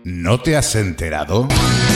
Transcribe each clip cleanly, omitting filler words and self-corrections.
¿No te has enterado?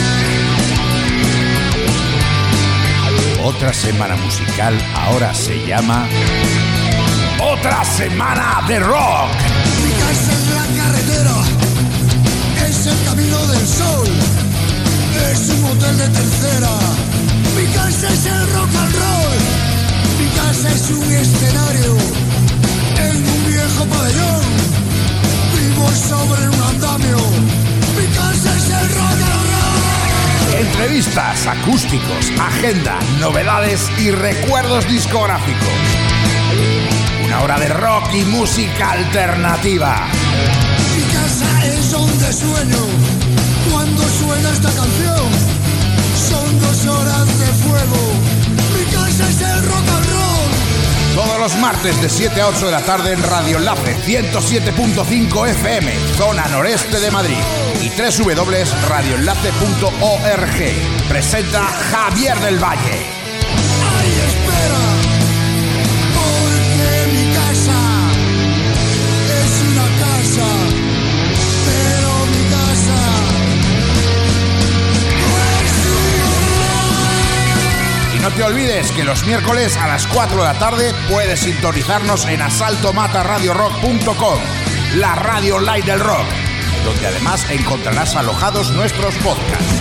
Otra semana musical ahora se llama Otra Semana de Rock. Mi casa es la carretera, es el camino del sol, es un motel de tercera. Mi casa es el rock and roll, mi casa es un escenario en un viejo pabellón, vivo sobre un andamio. Mi casa es el rock and roll. Entrevistas, acústicos, agenda, novedades y recuerdos discográficos. Una hora de rock y música alternativa. Mi casa es donde sueño cuando suena esta canción. Son 2 horas de fuego. Mi casa es el rock and roll. Todos los martes de 7 a 8 de la tarde en Radio Enlace 107.5 FM, zona noreste de Madrid, y www.radioenlace.org. Presenta Javier del Valle. Ay, espera, porque mi casa es una casa, pero mi casa no es un... Y no te olvides que los miércoles a las 4 de la tarde puedes sintonizarnos en asaltomataradiorock.com, la radio online del rock, donde además encontrarás alojados nuestros podcasts.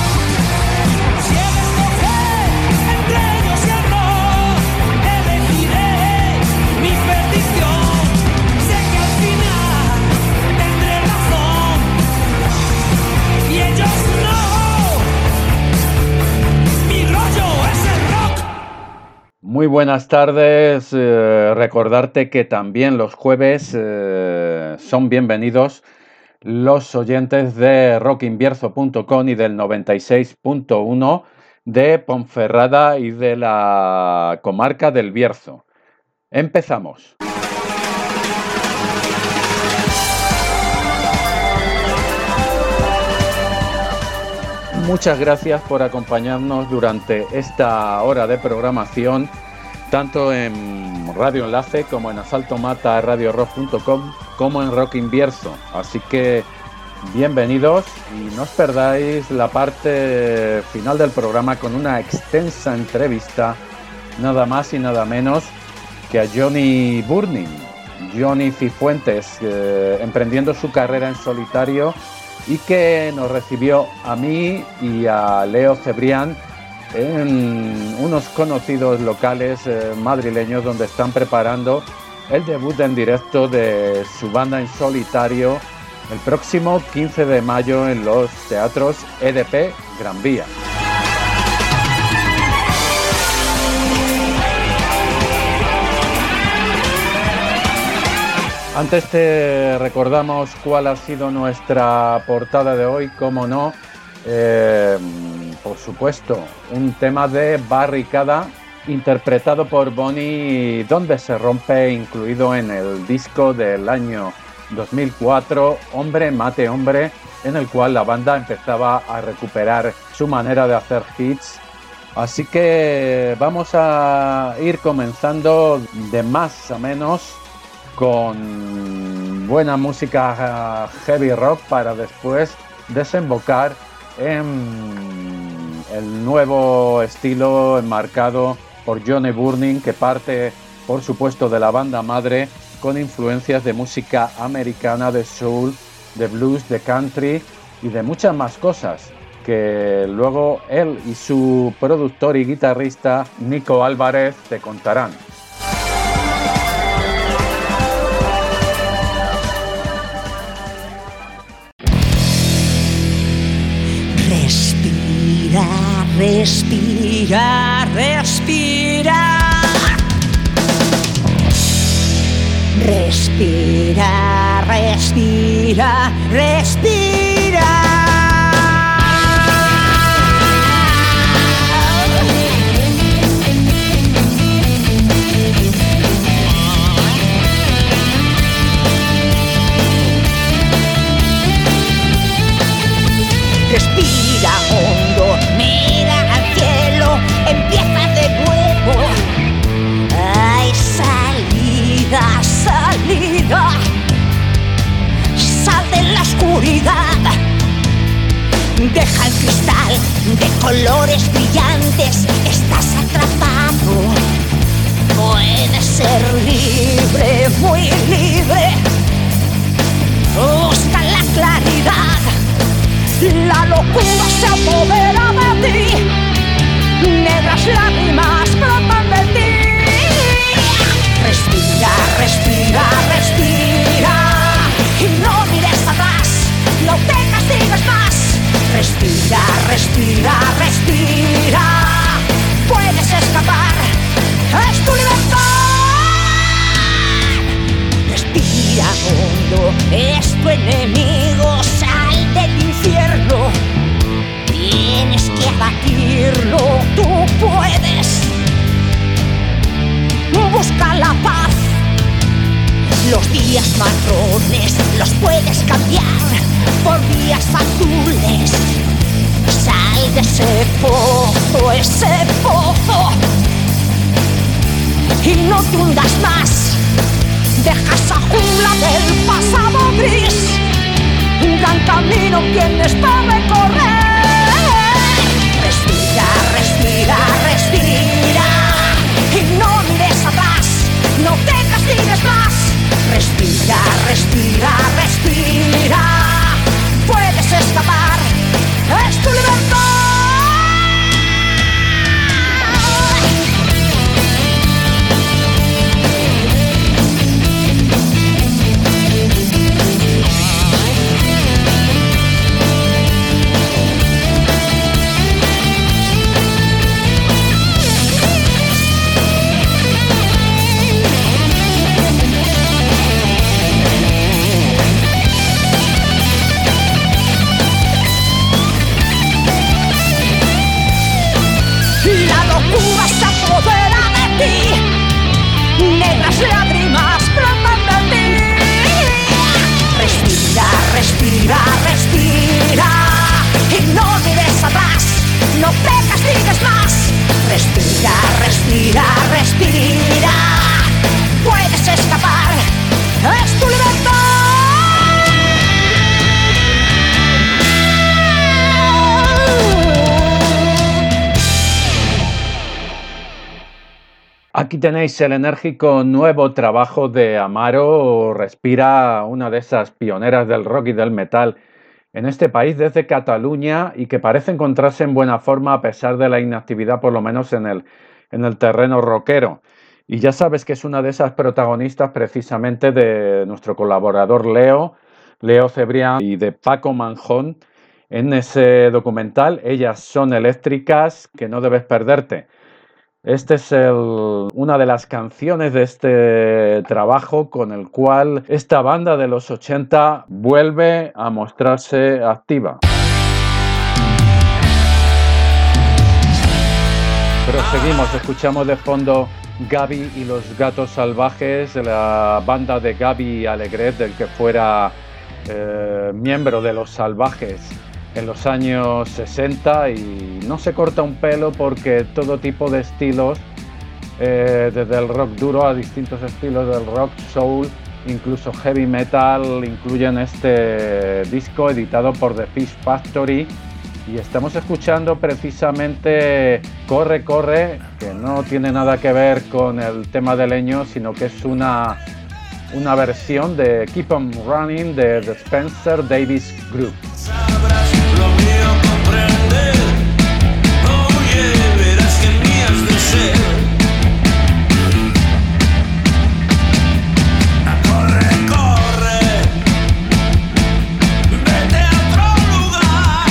Muy buenas tardes, recordarte que también los jueves son bienvenidos los oyentes de rockinbierzo.com y del 96.1 de Ponferrada y de la comarca del Bierzo. Empezamos. Muchas gracias por acompañarnos durante esta hora de programación, tanto en Radio Enlace como en asaltomataradiorock.com como en Rockin Bierzo. Así que bienvenidos y no os perdáis la parte final del programa con una extensa entrevista, nada más y nada menos que a Johnny Burning, Johnny Cifuentes, emprendiendo su carrera en solitario, y que nos recibió a mí y a Leo Cebrián en unos conocidos locales madrileños donde están preparando el debut en directo de su banda en solitario el próximo 15 de mayo en los teatros EDP Gran Vía. Antes te recordamos cuál ha sido nuestra portada de hoy, cómo no, por supuesto, un tema de Barricada interpretado por Bonnie, donde se rompe, incluido en el disco del año 2004, Hombre Mate Hombre, en el cual la banda empezaba a recuperar su manera de hacer hits. Así que vamos a ir comenzando de más a menos, con buena música heavy rock para después desembocar en el nuevo estilo enmarcado por Johnny Burning, que parte, por supuesto, de la banda madre, con influencias de música americana, de soul, de blues, de country y de muchas más cosas que luego él y su productor y guitarrista Nico Álvarez te contarán. Respira, respira. Respira, respira, respira. Respira hondo, mira al cielo, empieza de nuevo. Hay salida, salida. Sal de la oscuridad, Deja el cristal de colores brillantes, estás atrapado. Puedes ser libre, muy libre. Busca la claridad, la locura se apodera de ti. Negras lágrimas brotan de ti. Respira, respira, respira. Y no mires atrás, no te castigues más. Respira, respira, respira. Puedes escapar, es tu libertad. Respira hondo, es tu enemigo, sal del infierno. Tienes que abatirlo, tú puedes. Busca la paz. Los días marrones los puedes cambiar por días azules. Sal de ese pozo, y no te hundas más. Deja esa jungla del pasado gris. Un gran camino tienes para recorrer. Respira, respira, respira. Y no mires atrás, no te castigues más. Respira, respira, respira. Puedes escapar, es tu libertad. Negras lágrimas brotan de ti. Respira, respira, respira. Y no mires atrás, no te castigues más. Respira, respira, respira. Puedes escapar, es tu libertad. Aquí tenéis el enérgico nuevo trabajo de Amaro. Respira, una de esas pioneras del rock y del metal en este país desde Cataluña y que parece encontrarse en buena forma a pesar de la inactividad, por lo menos en el terreno rockero. Y ya sabes que es una de esas protagonistas precisamente de nuestro colaborador Leo Cebrián y de Paco Manjón en ese documental Ellas son eléctricas, que no debes perderte. Este es una de las canciones de este trabajo con el cual esta banda de los 80 vuelve a mostrarse activa. Pero seguimos, escuchamos de fondo Gaby y los Gatos Salvajes, la banda de Gaby Alegret, del que fuera miembro de Los Salvajes en los años 60, y no se corta un pelo porque todo tipo de estilos, desde el rock duro a distintos estilos del rock, soul, incluso heavy metal, incluyen este disco editado por The Fish Factory. Y estamos escuchando precisamente Corre, Corre, que no tiene nada que ver con el tema de Leño, sino que es una versión de Keep On Running de The Spencer Davis Group. Sabrás lo mío comprender, oye, verás que mías de ser. Corre, corre, vete a otro lugar,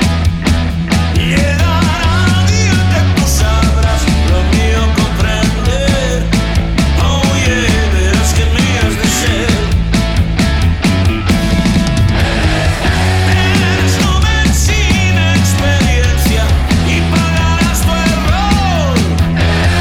llegará el día que tú sabrás lo mío comprender, oye, verás que mías de ser. Sin experiencia y pagarás tu error.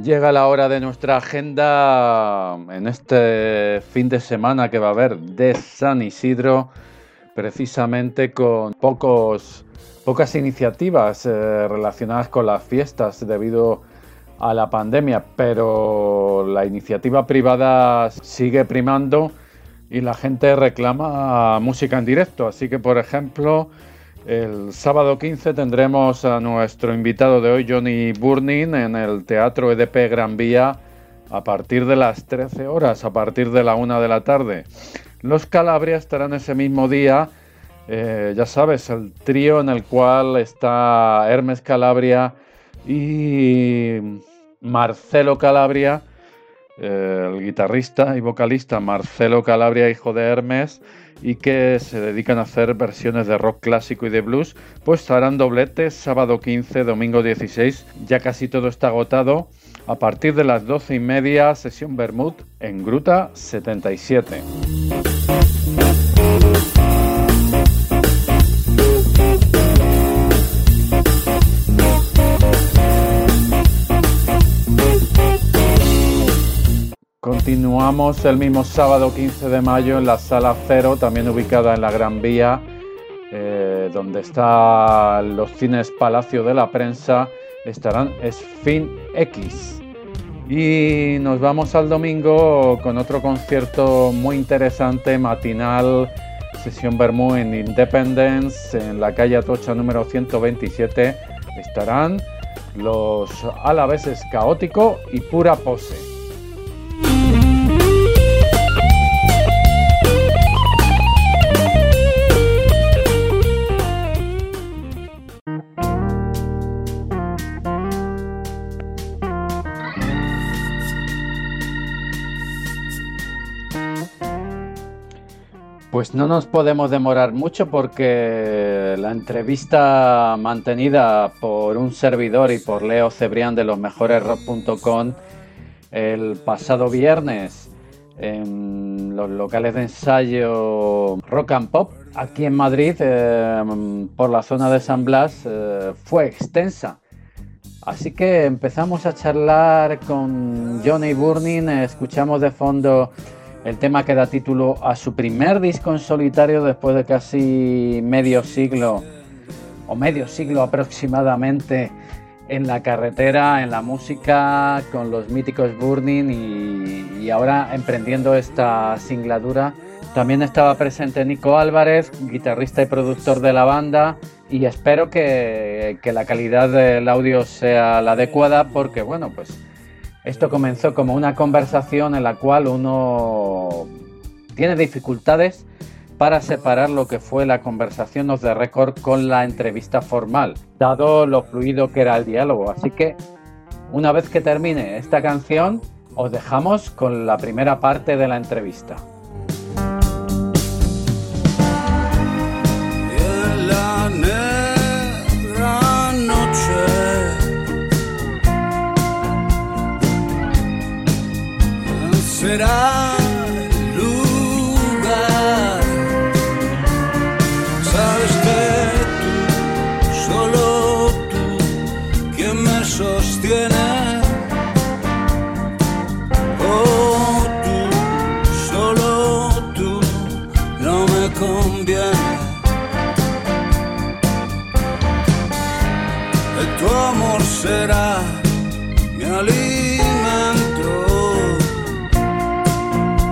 Llega la hora de nuestra agenda en este fin de semana que va a haber de San Isidro, precisamente con pocas iniciativas relacionadas con las fiestas debido a la pandemia, pero la iniciativa privada sigue primando y la gente reclama música en directo. Así que, por ejemplo, el sábado 15 tendremos a nuestro invitado de hoy, Johnny Burning, en el Teatro EDP Gran Vía a partir de las 13 horas, a partir de la 1 de la tarde. Los Calabria estarán ese mismo día, ya sabes, el trío en el cual está Hermes Calabria y Marcelo Calabria, el guitarrista y vocalista Marcelo Calabria, hijo de Hermes, y que se dedican a hacer versiones de rock clásico y de blues, pues harán dobletes sábado 15, domingo 16, ya casi todo está agotado. A partir de las 12:30, sesión Bermud en Gruta 77. Continuamos el mismo sábado 15 de mayo en la Sala Cero, también ubicada en la Gran Vía, donde están los cines Palacio de la Prensa, estarán Sphin X. Y nos vamos al domingo con otro concierto muy interesante, matinal, sesión Bermú en Independence, en la calle Atocha número 127. Estarán los alaveses Caótico y Pura Pose. Pues no nos podemos demorar mucho porque la entrevista mantenida por un servidor y por Leo Cebrián de losmejoresrock.com el pasado viernes en los locales de ensayo Rock and Pop aquí en Madrid, por la zona de San Blas, fue extensa. Así que empezamos a charlar con Johnny Burning, escuchamos de fondo el tema que da título a su primer disco en solitario después de casi medio siglo aproximadamente en la carretera, en la música, con los míticos Burning y ahora emprendiendo esta singladura. También estaba presente Nico Álvarez, guitarrista y productor de la banda, y espero que la calidad del audio sea la adecuada porque, bueno, pues esto comenzó como una conversación en la cual uno tiene dificultades para separar lo que fue la conversación off the record con la entrevista formal, dado lo fluido que era el diálogo. Así que, una vez que termine esta canción, os dejamos con la primera parte de la entrevista. En la negra noche será el lugar. Sabes que tú, solo tú, quien me sostiene. Oh, tú, solo tú, no me conviene. Tu amor será mi alimento.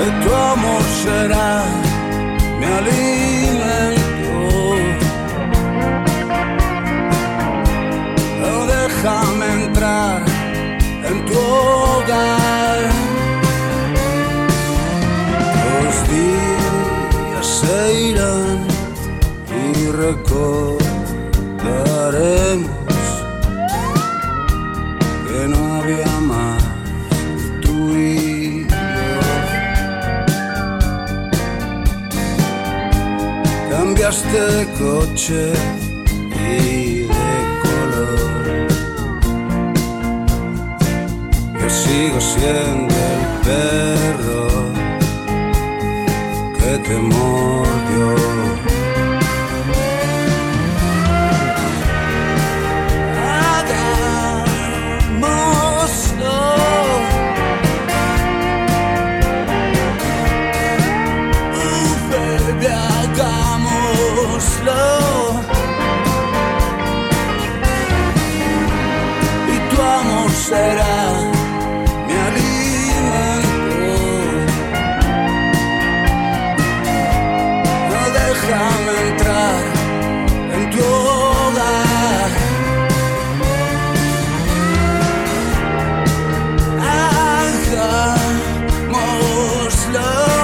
tu amor será mi alimento. Oh, déjame entrar en tu hogar. Los días se irán y recordaremos que no había más tú y yo. Cambiaste de coche y de color. Yo sigo siendo el perro que te mordió. Y tu amor será mi alimento. No déjame entrar en tu hogar. Hagámoslo.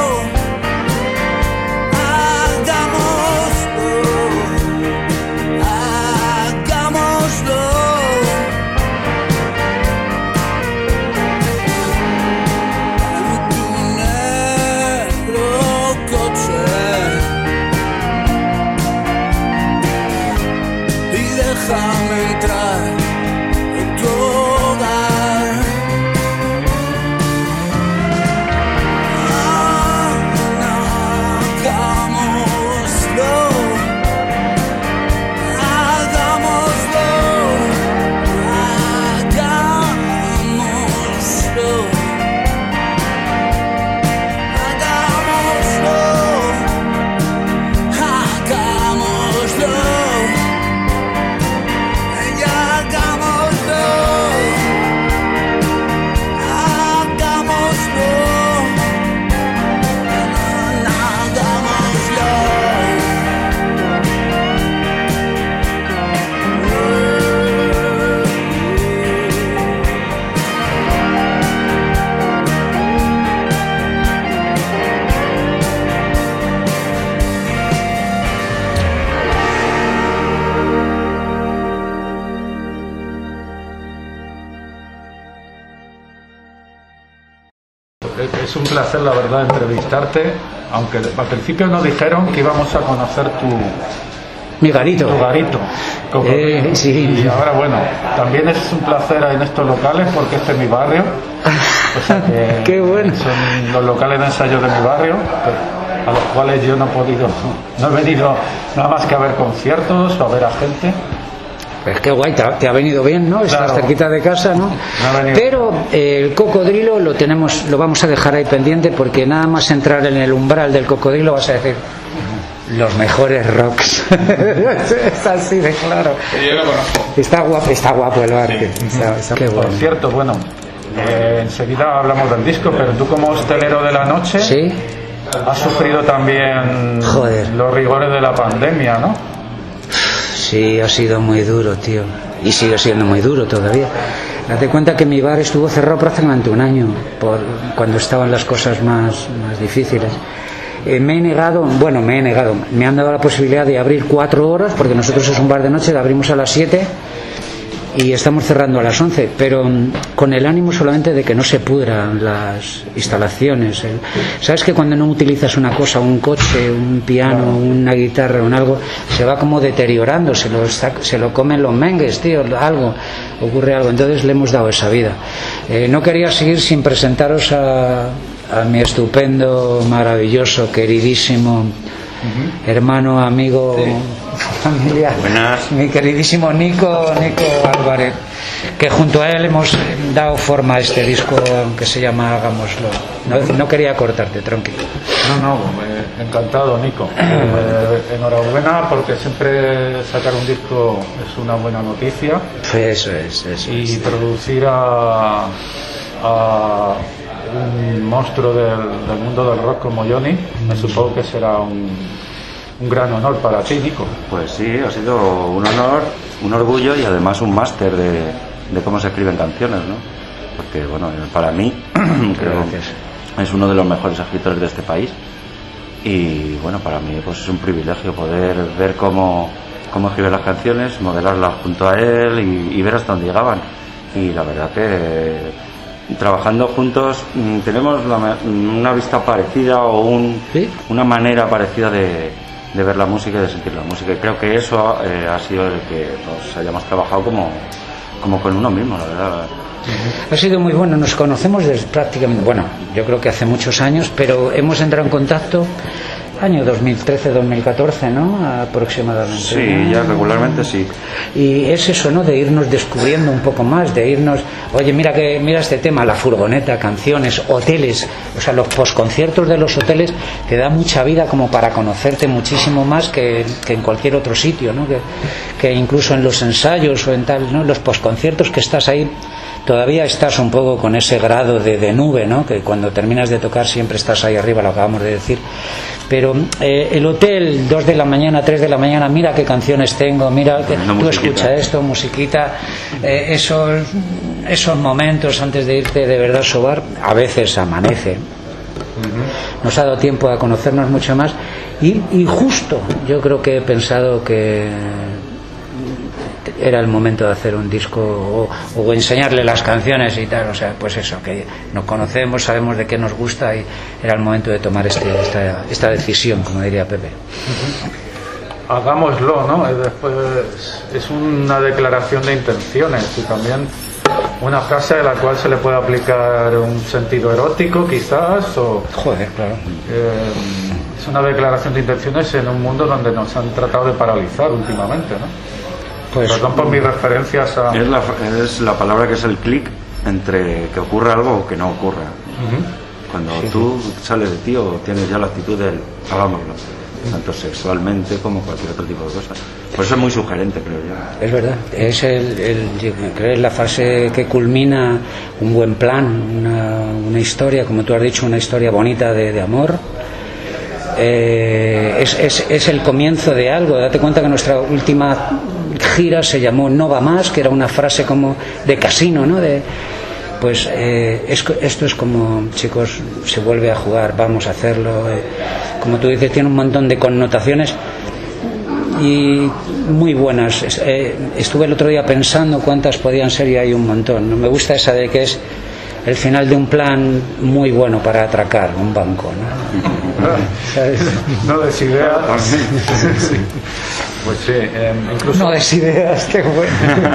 Déjame entrar en tu hogar. Hagámoslo. Hagámoslo. Hagámoslo. Hagámoslo. Hagámoslo. Es un placer, la verdad, entrevistarte, aunque al principio nos dijeron que íbamos a conocer mi garito. Tu garito. Sí. Y ahora, bueno, también es un placer en estos locales porque este es mi barrio. O sea que qué bueno. Son los locales de ensayo de mi barrio, a los cuales yo no he venido nada más que a ver conciertos o a ver a gente. Pues qué guay, te ha venido bien, ¿no? Estás Claro. cerquita de casa, ¿no? Pero el cocodrilo lo vamos a dejar ahí pendiente, porque nada más entrar en el umbral del cocodrilo vas a decir los mejores rocks. Es así de claro. Yo lo conozco. Está guapo el bar. Sí. Qué Por bueno. cierto, bueno, enseguida hablamos del disco, pero tú como hostelero de la noche Sí. has sufrido también Joder. los rigores de la pandemia, ¿no? Sí, ha sido muy duro, tío. Y sigue siendo muy duro todavía. Date cuenta que mi bar estuvo cerrado prácticamente un año, cuando estaban las cosas más difíciles. Me he negado, me han dado la posibilidad de abrir 4 horas, porque nosotros es un bar de noche, lo abrimos a las 7 y estamos cerrando a las 11, pero con el ánimo solamente de que no se pudran las instalaciones. Sabes que cuando no utilizas una cosa, un coche, un piano, una guitarra o algo, se va como deteriorando, se lo comen los mengues, tío, ocurre algo. Entonces le hemos dado esa vida. No quería seguir sin presentaros a mi estupendo, maravilloso, queridísimo hermano, amigo, familia, Buenas. mi queridísimo Nico Álvarez, que junto a él hemos dado forma a este disco que se llama Hagámoslo. No quería cortarte, tronqui. No, encantado, Nico. Enhorabuena, porque siempre sacar un disco es una buena noticia. Eso es. Y producir a un monstruo del mundo del rock como Johnny, me supongo que será un gran honor para ti, Nico. Pues sí, ha sido un honor, un orgullo y además un máster de cómo se escriben canciones, ¿no? Porque, bueno, para mí creo que es uno de los mejores escritores de este país y, bueno, para mí pues es un privilegio poder ver cómo escribe las canciones, modelarlas junto a él y ver hasta dónde llegaban. Y la verdad que trabajando juntos tenemos una vista parecida o una manera parecida de ver la música y de sentir la música, y creo que eso ha sido el que nos hayamos trabajado como con uno mismo, la verdad. Ha sido muy bueno, nos conocemos desde prácticamente, bueno, yo creo que hace muchos años, pero hemos entrado en contacto año 2013-2014, ¿no? Aproximadamente. Sí, ya regularmente sí. Y es eso, ¿no? De irnos descubriendo un poco más, de irnos, oye, mira este tema, la furgoneta, canciones, hoteles, o sea, los posconciertos de los hoteles te da mucha vida como para conocerte muchísimo más que en cualquier otro sitio, ¿no? Que incluso en los ensayos o en tal, ¿no? Los posconciertos que estás ahí, todavía estás un poco con ese grado de nube, ¿no? Que cuando terminas de tocar siempre estás ahí arriba, lo acabamos de decir. Pero el hotel, 2 de la mañana, 3 de la mañana, mira qué canciones tengo, mira, tú escucha esto, musiquita, esos momentos antes de irte de verdad a sobar, a veces amanece. Nos ha dado tiempo a conocernos mucho más y justo yo creo que he pensado que era el momento de hacer un disco o enseñarle las canciones y tal, o sea, pues eso, que nos conocemos, sabemos de qué nos gusta y era el momento de tomar esta decisión, como diría Pepe. Hagámoslo, ¿no? Después es una declaración de intenciones y también una frase a la cual se le puede aplicar un sentido erótico quizás o... Joder, claro. Es una declaración de intenciones en un mundo donde nos han tratado de paralizar últimamente, ¿no? Pues, perdón por mis referencias a... Es la palabra que es el clic entre que ocurra algo o que no ocurra. Cuando tú sales de ti o tienes ya la actitud del hagámoslo, tanto sexualmente como cualquier otro tipo de cosas. Por eso es muy sugerente, creo yo. Es verdad, es creo es la fase que culmina un buen plan, una historia, como tú has dicho, una historia bonita de amor. Es el comienzo de algo. Date cuenta que nuestra última gira se llamó No va más, que era una frase como de casino, ¿no? Esto es como, chicos, se vuelve a jugar, vamos a hacerlo. Como tú dices, tiene un montón de connotaciones y muy buenas. Estuve el otro día pensando cuántas podían ser y hay un montón, ¿no? Me gusta esa de que es el final de un plan muy bueno para atracar un banco, ¿no? ¿Sabes? No des ideas. Sí. Pues sí, incluso... No des ideas, qué bueno.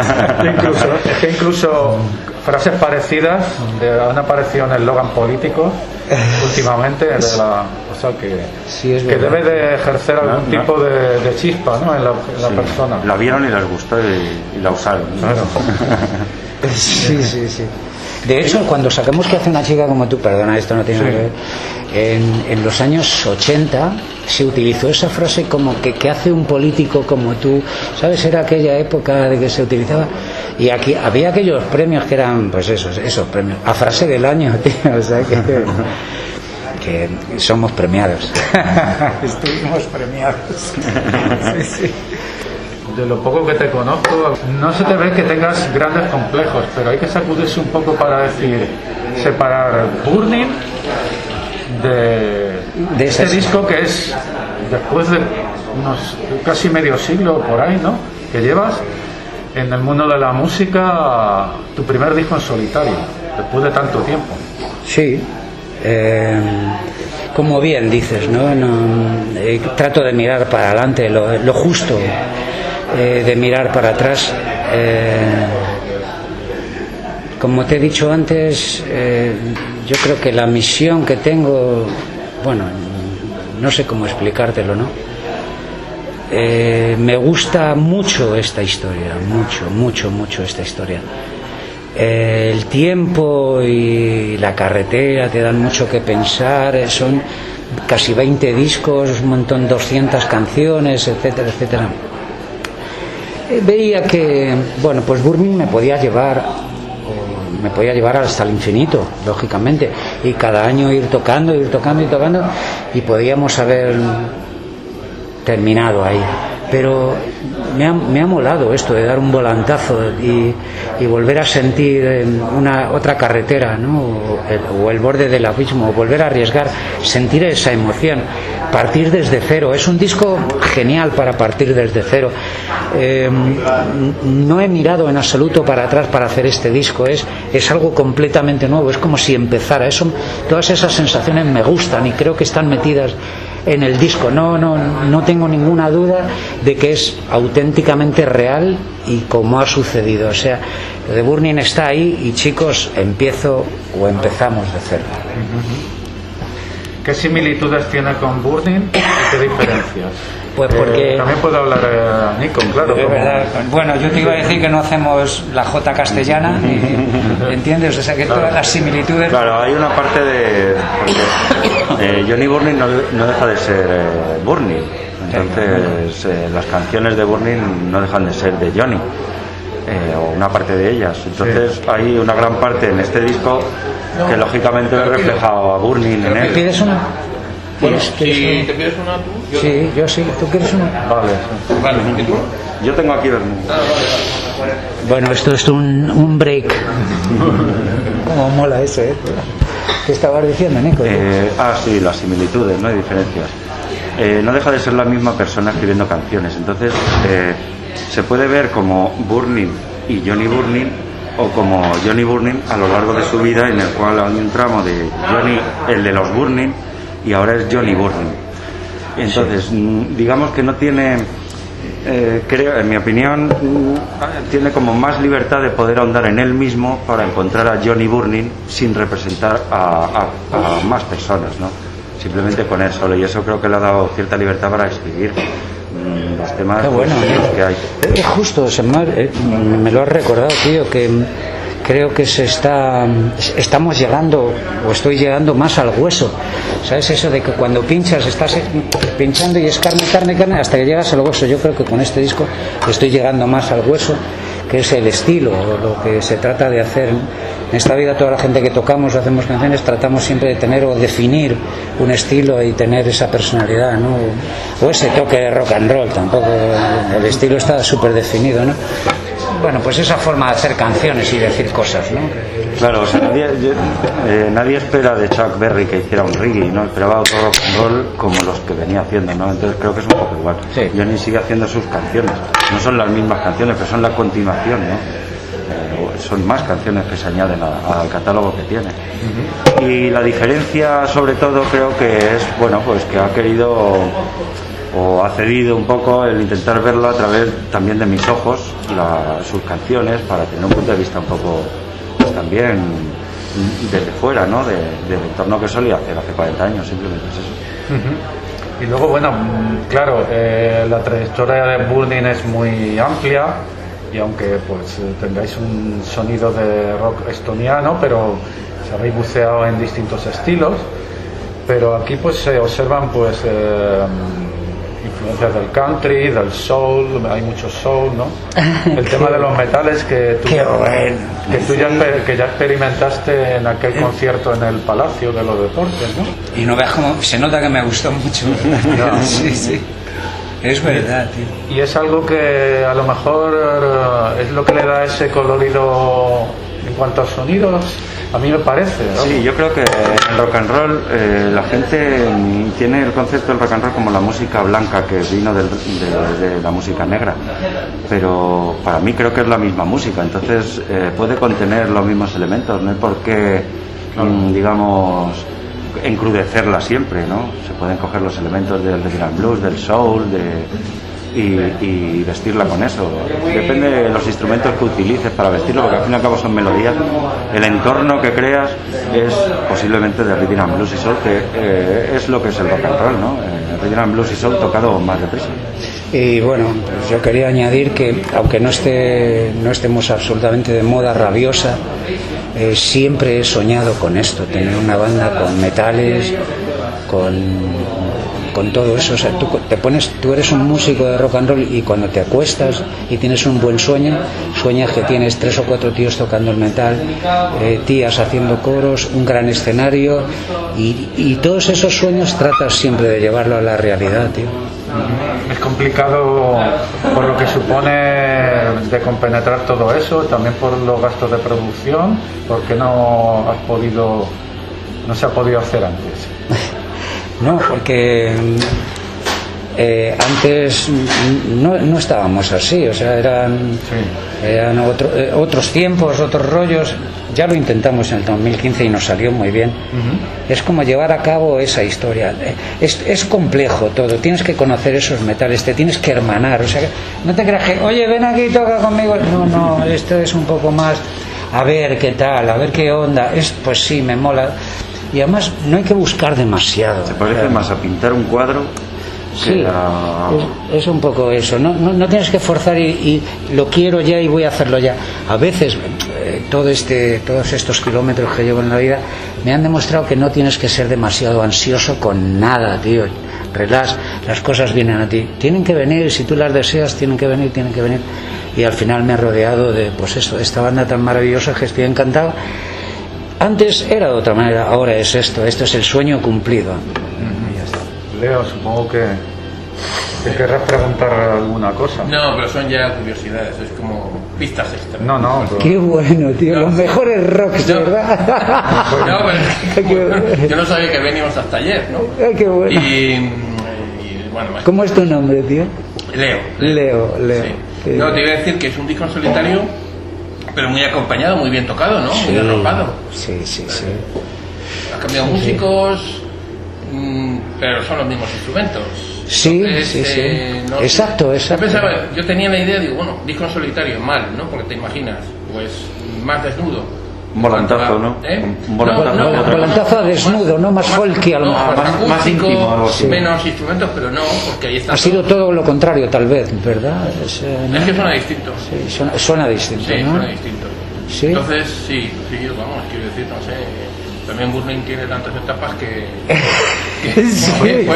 incluso frases parecidas han aparecido en eslogan políticos últimamente, o sea que debe de ejercer algún tipo de chispa, ¿no? en la persona. La vieron y les gustó y la usaron, ¿no? Claro. Sí. De hecho, cuando saquemos Que hace una chica como tú, perdona, esto no tiene nada que ver, en los años 80 se utilizó esa frase como que hace un político como tú, ¿sabes? Era aquella época de que se utilizaba y aquí había aquellos premios que eran, pues esos premios, a frase del año, tío, o sea que somos premiados. Estuvimos premiados. Sí. De lo poco que te conozco, no se te ve que tengas grandes complejos, pero hay que sacudirse un poco para separar Burning de este disco que es después de unos casi medio siglo por ahí, ¿no? Que llevas en el mundo de la música, tu primer disco en solitario, después de tanto tiempo. Sí. Como bien dices, ¿no? Trato de mirar para adelante, lo justo. De mirar para atrás. Como te he dicho antes, yo creo que la misión que tengo, bueno, no sé cómo explicártelo, ¿no? Me gusta mucho esta historia, mucho esta historia. El tiempo y la carretera te dan mucho que pensar, son casi 20 discos, un montón, 200 canciones, etcétera. Veía que, bueno, pues Burning me podía llevar me podía llevar hasta el infinito, lógicamente, y cada año ir tocando y podíamos haber terminado ahí. Pero me ha molado esto de dar un volantazo y volver a sentir otra carretera, ¿no? o el borde del abismo, volver a arriesgar, sentir esa emoción, partir desde cero. Es un disco genial para partir desde cero. No he mirado en absoluto para atrás para hacer este disco, es algo completamente nuevo, es como si empezara. Todas esas sensaciones me gustan y creo que están metidas en el disco. No tengo ninguna duda de que es auténticamente real y como ha sucedido. O sea, The Burning está ahí y, chicos, empezamos de cero. ¿Qué similitudes tiene con Burning y qué diferencias? Pues porque también puedo hablar a Nico, claro. Es verdad. Bueno, yo te iba a decir que no hacemos la J castellana, ¿entiendes? O sea, que todas las similitudes. Claro, hay una parte de. Porque Johnny Burning no deja de ser Burning. Entonces, las canciones de Burning no dejan de ser de Johnny, o una parte de ellas. Entonces, hay una gran parte en este disco que lógicamente he reflejado a Burning en él. ¿Pides una? ¿Te pides una tú? Sí, yo sí. ¿Tú quieres una? Vale. ¿Y tú? Yo tengo aquí vermú. Bueno, esto es un break. Cómo mola eso, ¿eh? ¿Qué estabas diciendo, Nico? Sí, las similitudes, no hay diferencias. No deja de ser la misma persona escribiendo canciones. Entonces, se puede ver como Burning y Johnny Burning, o como Johnny Burning a lo largo de su vida, en el cual hay un tramo de Johnny, el de los Burning, y ahora es Johnny Burning. Entonces, digamos que no tiene, creo, en mi opinión, tiene como más libertad de poder ahondar en él mismo para encontrar a Johnny Burning sin representar a más personas, ¿no? Simplemente con él solo, y eso creo que le ha dado cierta libertad para escribir los temas. Qué bueno, los que hay. Es justo, me lo has recordado, tío, que creo que estamos llegando, o estoy llegando más al hueso. ¿Sabes eso de que cuando pinchas estás pinchando y es carne hasta que llegas al hueso? Yo creo que con este disco estoy llegando más al hueso, que es el estilo, lo que se trata de hacer. En esta vida, toda la gente que tocamos o hacemos canciones, tratamos siempre de tener o definir un estilo y tener esa personalidad, ¿no? O ese toque de rock and roll. Tampoco el estilo está súper definido, ¿no? Bueno, pues esa forma de hacer canciones y decir cosas, ¿no? Claro, o sea, nadie espera de Chuck Berry que hiciera un reggae, ¿no? Esperaba otro rock and roll como los que venía haciendo, ¿no? Entonces creo que es un poco igual. Sí. Johnny sigue haciendo sus canciones. No son las mismas canciones, pero son la continuación, ¿no? Son más canciones que se añaden al catálogo que tiene. Y la diferencia, sobre todo, creo que es, bueno, pues que ha querido o ha cedido un poco el intentar verlo a través también de mis ojos, sus canciones, para tener un punto de vista un poco, pues también desde fuera, ¿no? Del entorno que solía hacer hace 40 años, simplemente es eso. Y luego, bueno, claro, la trayectoria de Burning es muy amplia, y aunque pues tengáis un sonido de rock estoniano, pero os habéis buceado en distintos estilos, pero aquí pues se observan pues influencias del country, del soul, hay mucho soul, ¿no? El tema de los metales que tú ya experimentaste en aquel concierto en el Palacio de los Deportes, ¿no? Y no veas cómo se nota que me gustó mucho. No. Sí. Es verdad, tío. Y es algo que a lo mejor es lo que le da ese colorido en cuanto a sonidos, a mí me parece, ¿no? Sí, yo creo que el rock and roll, la gente tiene el concepto del rock and roll como la música blanca que vino de la música negra, pero para mí creo que es la misma música, entonces puede contener los mismos elementos, no hay por qué, digamos, encrudecerla siempre, ¿no? Se pueden coger los elementos del rhythm and blues, del soul, y vestirla con eso. Depende de los instrumentos que utilices para vestirlo, porque al fin y al cabo son melodías. El entorno que creas es posiblemente de rhythm and blues y soul, que es lo que es el rock and roll, ¿no? El rhythm and blues y soul tocado más deprisa. Y bueno, pues yo quería añadir que aunque no estemos absolutamente de moda rabiosa, siempre he soñado con esto, tener una banda con metales, con con todo eso. O sea, tú eres un músico de rock and roll y cuando te acuestas y tienes un buen sueño, sueñas que tienes 3 o 4 tíos tocando el metal, tías haciendo coros, un gran escenario y todos esos sueños tratas siempre de llevarlo a la realidad, tío. Es complicado por lo que supone de compenetrar todo eso, también por los gastos de producción, porque no se ha podido hacer antes. No, porque antes no estábamos así, o sea, eran otros tiempos, otros rollos. Ya lo intentamos en el 2015 y nos salió muy bien. Es como llevar a cabo esa historia. Es complejo todo, tienes que conocer esos metales, te tienes que hermanar, o sea, no te creas que, oye, ven aquí y toca conmigo. No, esto es un poco más, a ver qué tal, a ver qué onda. Pues sí, me mola. Y además no hay que buscar demasiado. Se parece más a pintar un cuadro. Sí, es un poco eso. No tienes que forzar y lo quiero ya y voy a hacerlo ya. A veces todos estos kilómetros que llevo en la vida me han demostrado que no tienes que ser demasiado ansioso con nada, tío. Relax, las cosas vienen a ti, tienen que venir, si tú las deseas tienen que venir. Y al final me he rodeado de, pues eso, esta banda tan maravillosa que estoy encantado. Antes era de otra manera, ahora es esto es el sueño cumplido. Leo, supongo que te querrás preguntar alguna cosa. No, pero son ya curiosidades, es como pistas extra. No. Pero... Qué bueno, tío, los mejores rocks, ¿verdad? No, pero yo no sabía que veníamos hasta ayer, ¿no? Qué bueno. Y bueno, más. ¿Cómo es tu nombre, tío? Leo. Sí. No, te iba a decir que es un disco en solitario, pero muy acompañado, muy bien tocado, ¿no? Muy arropado. Sí. Ha cambiado músicos, pero son los mismos instrumentos. Sí. No exacto. Yo tenía la idea, digo, bueno, disco en solitario, mal, ¿no? Porque te imaginas, pues, más desnudo. Un volantazo, ¿no? Un volantazo desnudo, ¿no? Más folky, a lo mejor. Más íntimo, menos instrumentos, pero no, porque ahí está. Ha sido todo lo contrario, tal vez, ¿verdad? Es que suena distinto. Sí, suena distinto, sí, ¿no? Suena distinto. ¿Sí? Entonces, sí, vamos, quiero decir, no sé. También Burning tiene tantas etapas que sí.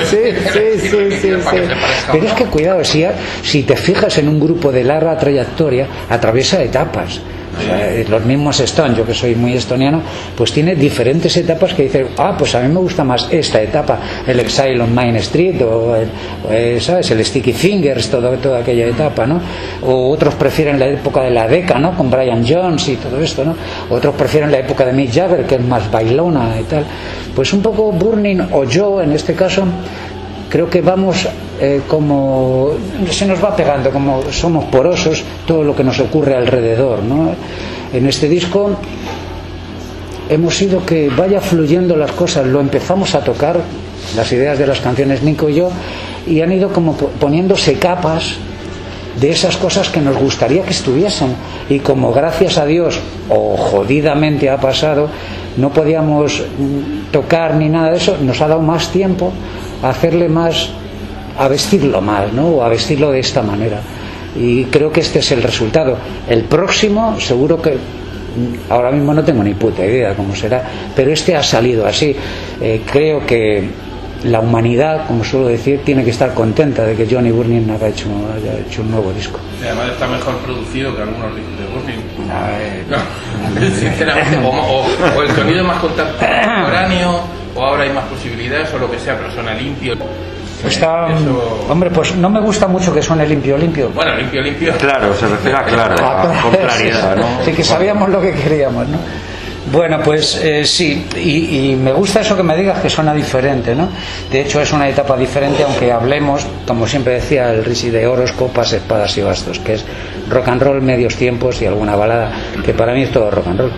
Pero es que cuidado, si te fijas en un grupo de larga trayectoria, atraviesa etapas. O sea, los mismos Stone, yo que soy muy estoniano, pues tiene diferentes etapas que dicen, pues a mí me gusta más esta etapa, el Exile on Main Street o ¿sabes? El Sticky Fingers, toda aquella etapa, ¿no? O otros prefieren la época de la Decca, ¿no? Con Brian Jones y todo esto, ¿no? Otros prefieren la época de Mick Jagger, que es más bailona y tal. Pues un poco Burning, o yo en este caso, creo que vamos como se nos va pegando, como somos porosos, todo lo que nos ocurre alrededor, ¿no? En este disco hemos ido que vaya fluyendo las cosas, lo empezamos a tocar, las ideas de las canciones Nico y yo, y han ido como poniéndose capas de esas cosas que nos gustaría que estuviesen, y como gracias a Dios o jodidamente ha pasado, no podíamos tocar ni nada de eso, nos ha dado más tiempo a hacerle más, a vestirlo más, ¿no? O a vestirlo de esta manera, y creo que este es el resultado. El próximo seguro que ahora mismo no tengo ni puta idea cómo será, pero este ha salido así. Creo que la humanidad, como suelo decir, tiene que estar contenta de que Johnny Burning haya hecho un nuevo disco. Y además está mejor producido que algunos discos de Burning. Sinceramente, o el sonido es más contemporáneo, o ahora hay más posibilidades, o lo que sea, pero suena limpio. Hombre, pues no me gusta mucho que suene limpio. Bueno, limpio. Claro, se refiere a claro, con claridad, ¿no? Sí, que sabíamos lo que queríamos, ¿no? Bueno, pues sí, y me gusta eso que me digas, que suena diferente, ¿no? De hecho es una etapa diferente, aunque hablemos, como siempre decía el Risi, de oros, copas, espadas y bastos, que es rock and roll, medios tiempos y alguna balada, que para mí es todo rock and roll.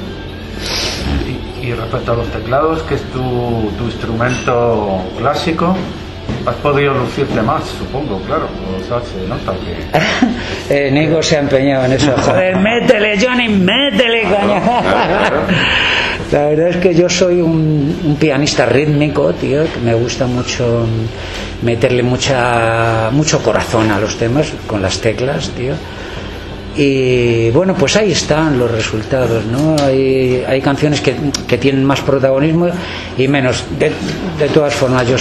Y respecto a los teclados, que es tu instrumento clásico, has podido lucirte más, supongo, claro. O sea, se nota que... Nico se ha empeñado en eso. Joder, métele, Johnny, métele, coño. La verdad es que yo soy un pianista rítmico, tío, que me gusta mucho meterle mucho corazón a los temas con las teclas, tío. Y bueno, pues ahí están los resultados, ¿no? Hay canciones que tienen más protagonismo y menos. De todas formas, yo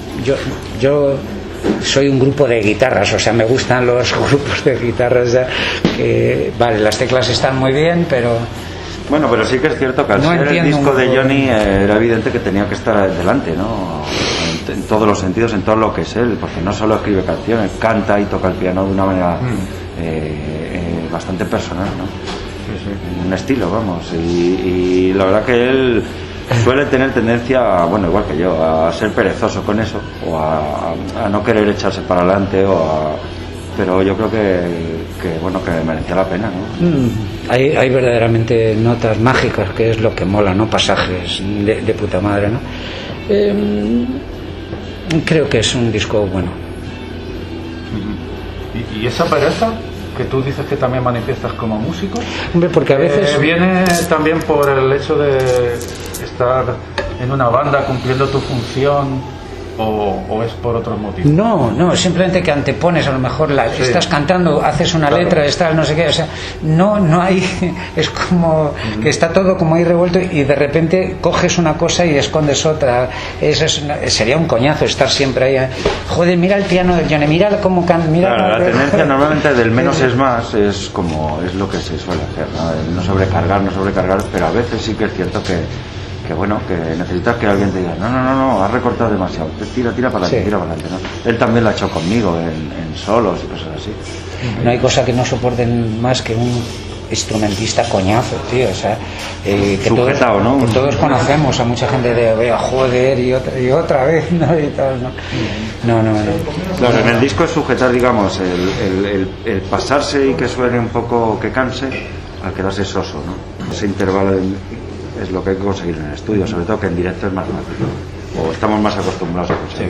soy un grupo de guitarras, o sea, me gustan los grupos de guitarras. Vale, las teclas están muy bien, pero... Bueno, pero sí que es cierto que al ser el disco de Johnny era evidente que tenía que estar delante, ¿no? En todos los sentidos, en todo lo que es él, porque no solo escribe canciones, canta y toca el piano de una manera bastante personal, ¿no? Sí. Un estilo, vamos. Y la verdad que él suele tener tendencia, bueno, igual que yo, a ser perezoso con eso, o a no querer echarse para adelante, pero yo creo que bueno, que merecía la pena, ¿no? Hay verdaderamente notas mágicas, que es lo que mola, ¿no? Pasajes de puta madre, ¿no? Creo que es un disco bueno. ¿Y esa pereza que tú dices que también manifiestas como músico? Hombre, porque a veces... ¿Viene también por el hecho de estar en una banda cumpliendo tu función o es por otros motivos? No, simplemente que antepones a lo mejor estás cantando, haces una letra, estás no sé qué, o sea, no hay, es como que está todo como ahí revuelto y de repente coges una cosa y escondes otra. Sería un coñazo estar siempre ahí, joder, mira el piano del Johnny, mira cómo canta, mira. Claro, la tendencia normalmente del menos es más, es lo que se suele hacer, ¿no? No sobrecargar, pero a veces sí que es cierto que bueno, que necesitas que alguien te diga no, has recortado demasiado, tira para adelante, tira para adelante, ¿no? Él también lo ha hecho conmigo en solos y cosas así. No hay cosa que no soporten más que un instrumentista coñazo, tío, o sea, que sujetado, ¿no? Que todos conocemos a mucha gente de joder y otra vez, ¿no? Y tal, ¿no? Claro, en el disco es sujetar, digamos, el pasarse y que suene un poco, que canse, al quedarse soso, ¿no? Ese intervalo es lo que hay que conseguir en el estudio, sobre todo que en directo es más fácil, o estamos más acostumbrados a conseguir.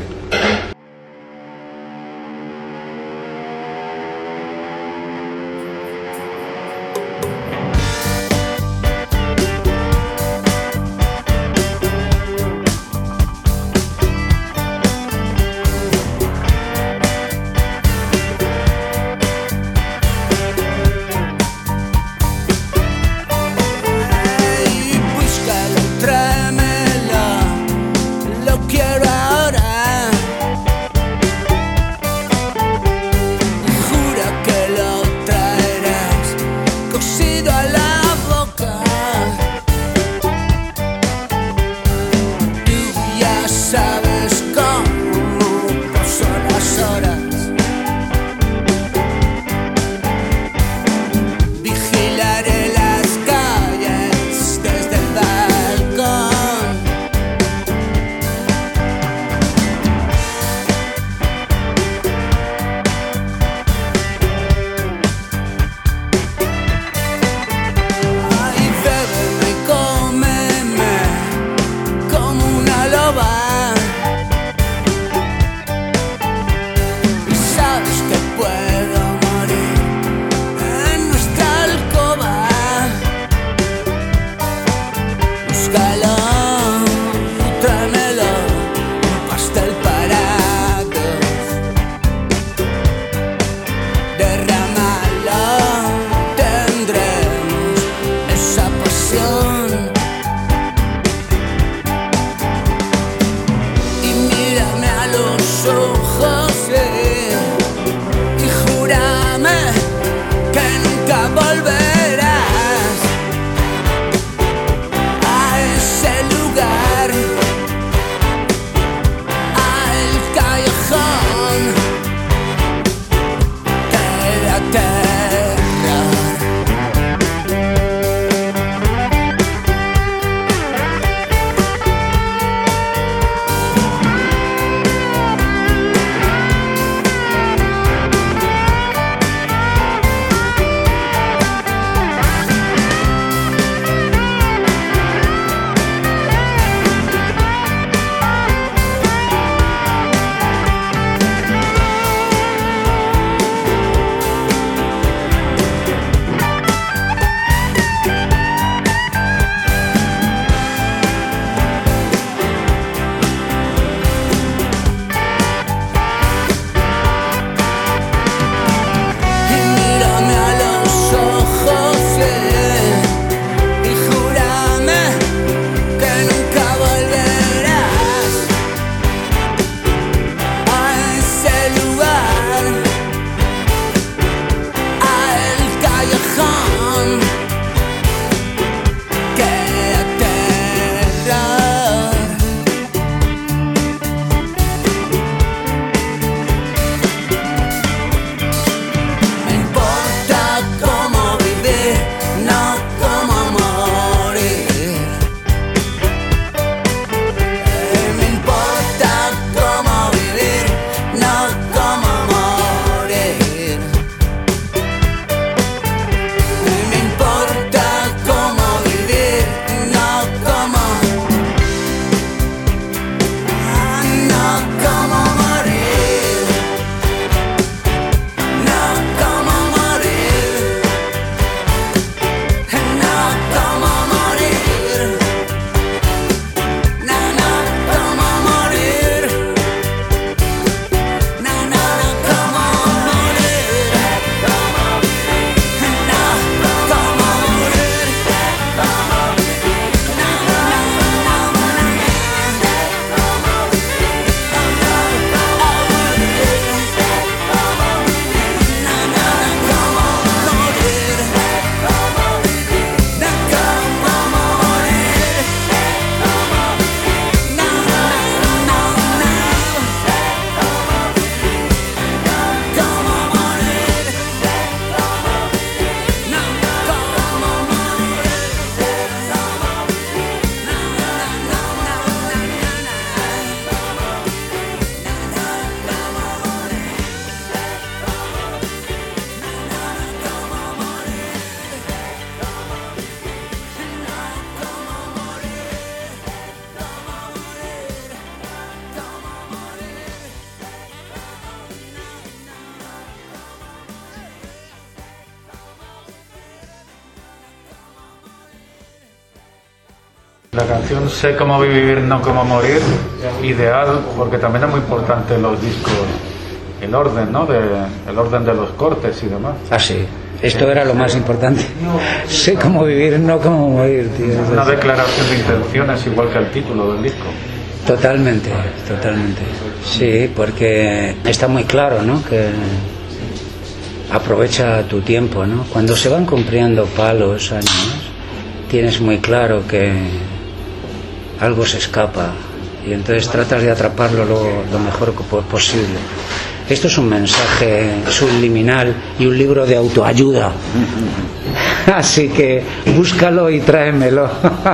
La canción Sé cómo vivir, no cómo morir, ideal, porque también es muy importante en los discos el orden, ¿no? El orden de los cortes y demás. Ah, sí. Esto era lo más importante. Sé cómo vivir, no cómo morir, tío. Es una declaración de intenciones, igual que el título del disco. Totalmente. Sí, porque está muy claro, ¿no? Que aprovecha tu tiempo, ¿no? Cuando se van cumpliendo palos, años, tienes muy claro que algo se escapa y entonces tratas de atraparlo lo mejor posible. Esto es un mensaje subliminal y un libro de autoayuda. Así que búscalo y tráemelo.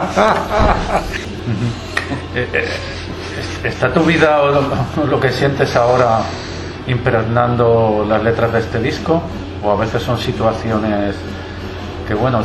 ¿Está tu vida o lo que sientes ahora impregnando las letras de este disco? ¿O a veces son situaciones que, bueno,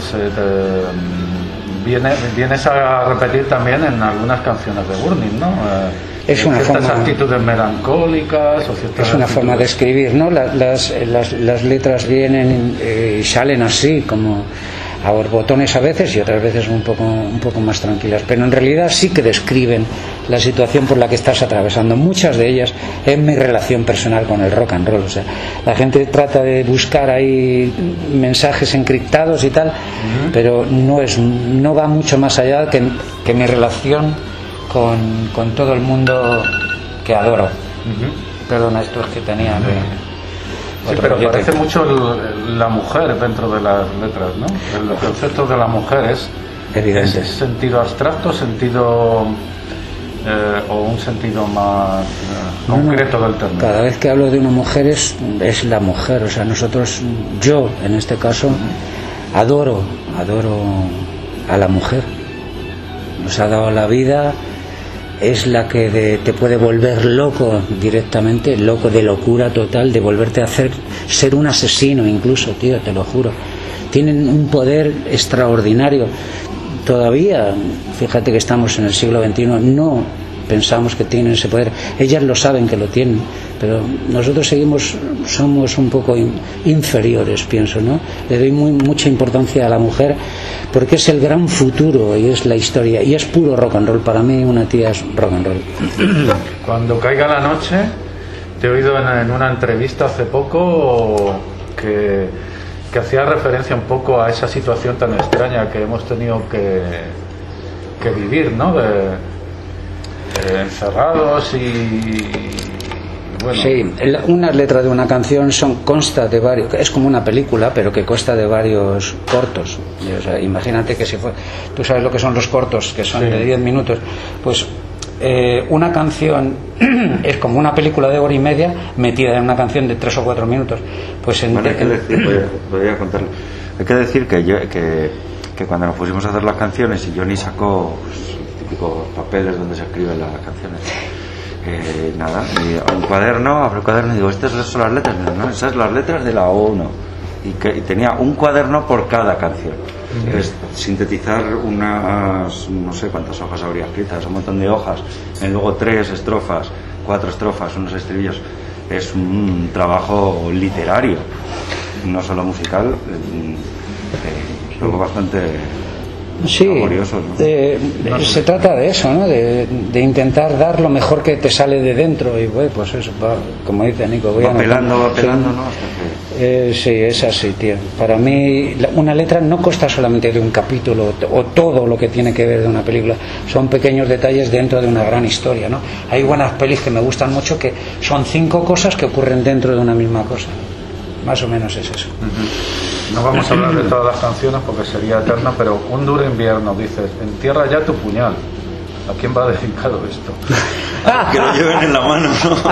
vienes a repetir también en algunas canciones de Burning, ¿no? Es una ciertas forma, actitudes melancólicas o ciertas es una actitudes... forma de escribir, ¿no? Las letras vienen y salen así, como a borbotones a veces y otras veces un poco más tranquilas, pero en realidad sí que describen la situación por la que estás atravesando. Muchas de ellas es mi relación personal con el rock and roll. O sea, la gente trata de buscar ahí mensajes encriptados y tal, pero no va mucho más allá que mi relación con todo el mundo que adoro. Perdona, esto es que tenía que... Sí, pero aparece mucho la mujer dentro de las letras, ¿no? El concepto de la mujer es evidente. ¿Es sentido abstracto, sentido o un sentido más concreto del término? Cada vez que hablo de una mujer es la mujer. O sea, yo en este caso adoro a la mujer. Nos ha dado la vida. Es la que te puede volver loco directamente, loco de locura total, de volverte a ser un asesino incluso, tío, te lo juro. Tienen un poder extraordinario. Todavía, fíjate que estamos en el siglo XXI, no pensamos que tienen ese poder. Ellas lo saben que lo tienen, pero nosotros somos un poco inferiores, pienso, ¿no? Le doy mucha importancia a la mujer porque es el gran futuro y es la historia y es puro rock and roll. Para mí una tía es rock and roll. Cuando caiga la noche, te he oído en una entrevista hace poco que hacía referencia un poco a esa situación tan extraña que hemos tenido que vivir, ¿no? Encerrados y bueno. Sí, una letra de una canción consta de varios, es como una película, pero que consta de varios cortos. O sea, imagínate que tú sabes lo que son los cortos, que son de 10 minutos, pues una canción es como una película de hora y media metida en una canción de 3 o 4 minutos. Pues hay que decir, voy a contarlo. Hay que decir que cuando nos pusimos a hacer las canciones y Johnny sacó típicos papeles donde se escriben las canciones, nada, y un cuaderno, abro el cuaderno y digo, estas son las letras, no, esas son las letras de la O1, y tenía un cuaderno por cada canción. Entonces, sintetizar unas, no sé cuántas hojas habría escritas, un montón de hojas, en luego 3 estrofas, 4 estrofas, unos estribillos, es un trabajo literario, no solo musical, luego bastante... Sí, laborioso, ¿no? Se trata de eso, ¿no? De intentar dar lo mejor que te sale de dentro y bueno, pues eso, como dice Nico, va pelando, ¿no? Hasta que... sí, es así, tío. Para mí una letra no consta solamente de un capítulo o todo lo que tiene que ver de una película, son pequeños detalles dentro de una gran historia, ¿no? Hay buenas pelis que me gustan mucho que son 5 cosas que ocurren dentro de una misma cosa. Más o menos es eso. No vamos a hablar de todas las canciones porque sería eterno, pero Un duro invierno, dices, entierra ya tu puñal. ¿A quién va dedicado esto? Que lo lleven en la mano,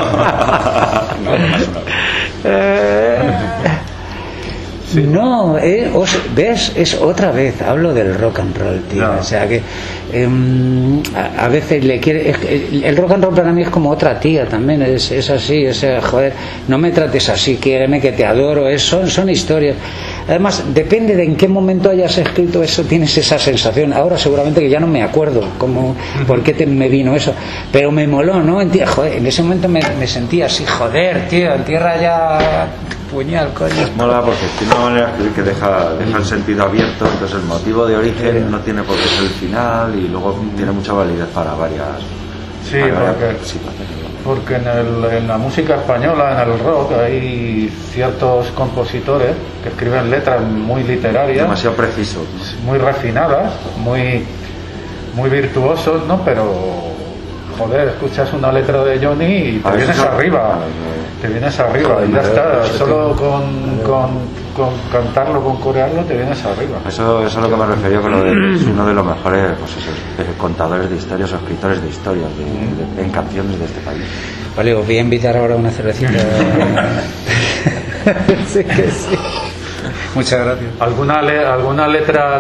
¿no? ¿Ves? Es otra vez, hablo del rock and roll, tío. No. O sea que a veces el rock and roll para mí es como otra tía también, es así, joder, no me trates así, quiéreme que te adoro, son historias. Además, depende de en qué momento hayas escrito eso, tienes esa sensación. Ahora seguramente que ya no me acuerdo por qué me vino eso, pero me moló, ¿no? Joder, en ese momento me sentía así, joder, tío, en tierra ya puñal, coño. Mola porque tiene una manera que deja el sentido abierto, entonces el motivo de origen no tiene por qué ser el final y luego tiene mucha validez para varias situaciones. Porque en la música española, en el rock, hay ciertos compositores que escriben letras muy literarias, demasiado precisos, muy refinadas, muy virtuosos, ¿no? Pero joder, escuchas una letra de Johnny y te vienes arriba, y ya está. Solo con cantarlo, con corearlo, te vienes arriba. Eso es a lo que me refería con lo de es uno de los mejores contadores de historias o escritores de historias en canciones de este país. Vale, os voy a invitar ahora a una cervecita. Sí que sí. Muchas gracias. ¿Alguna letra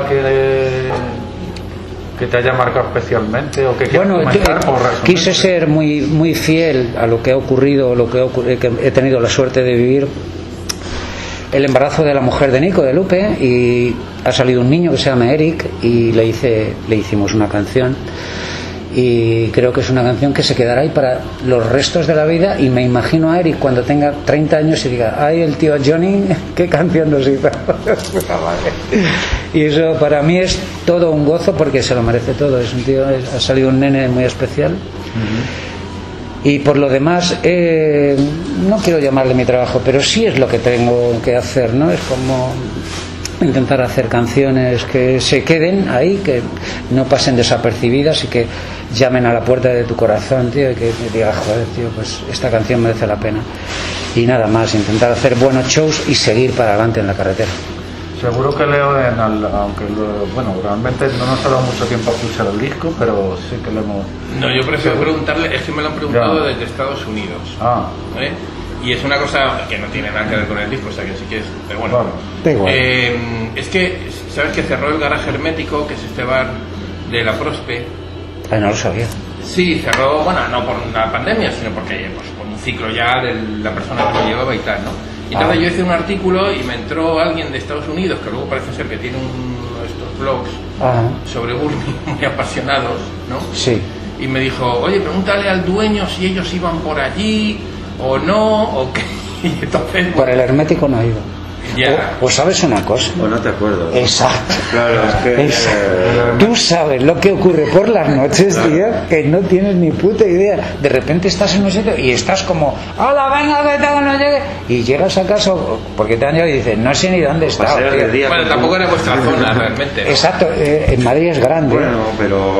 que te haya marcado especialmente o que quieras comentar? Quise ser muy fiel a lo que ha ocurrido, que he tenido la suerte de vivir. El embarazo de la mujer de Nico, de Lupe, y ha salido un niño que se llama Eric y le hicimos una canción, y creo que es una canción que se quedará ahí para los restos de la vida, y me imagino a Eric cuando tenga 30 años y diga, ay, el tío Johnny, qué canción nos hizo. Y eso para mí es todo un gozo porque se lo merece todo. Es un tío, ha salido un nene muy especial. Y por lo demás, no quiero llamarle mi trabajo, pero sí es lo que tengo que hacer, ¿no? Es como intentar hacer canciones que se queden ahí, que no pasen desapercibidas y que llamen a la puerta de tu corazón, tío, y que digas, joder, tío, pues esta canción merece la pena. Y nada más, intentar hacer buenos shows y seguir para adelante en la carretera. Seguro que Leo, aunque realmente no nos ha dado mucho tiempo a escuchar el disco, pero sí que lo hemos... No, yo prefiero preguntarle, es que me lo han preguntado desde Estados Unidos. ¿Vale? Y es una cosa que no tiene nada que ver con el disco, o sea que sí que es... Pero bueno, da igual. Es que, ¿sabes que cerró el Garaje Hermético, que es este bar de la Prospe? No lo sabía. Sí, cerró, bueno, no por una pandemia, sino porque pues, por un ciclo ya de la persona que lo llevaba y tal, ¿no? Y entonces yo hice un artículo y me entró alguien de Estados Unidos, que luego parece ser que tiene estos blogs sobre Burning muy apasionados, ¿no? Sí. Y me dijo, oye, pregúntale al dueño si ellos iban por allí o no, o qué. Y entonces, por el Hermético no ha ido. O sabes una cosa. O no te acuerdas. Exacto. Claro, es que tú sabes lo que ocurre por las noches, tío, que no tienes ni puta idea. De repente estás en un sitio y estás como, hola, venga, que tal, no llegue. Y llegas a casa porque te han llegado y dices, no sé ni dónde está. Bueno, tampoco era vuestra zona realmente. Exacto, en Madrid es grande. Bueno, pero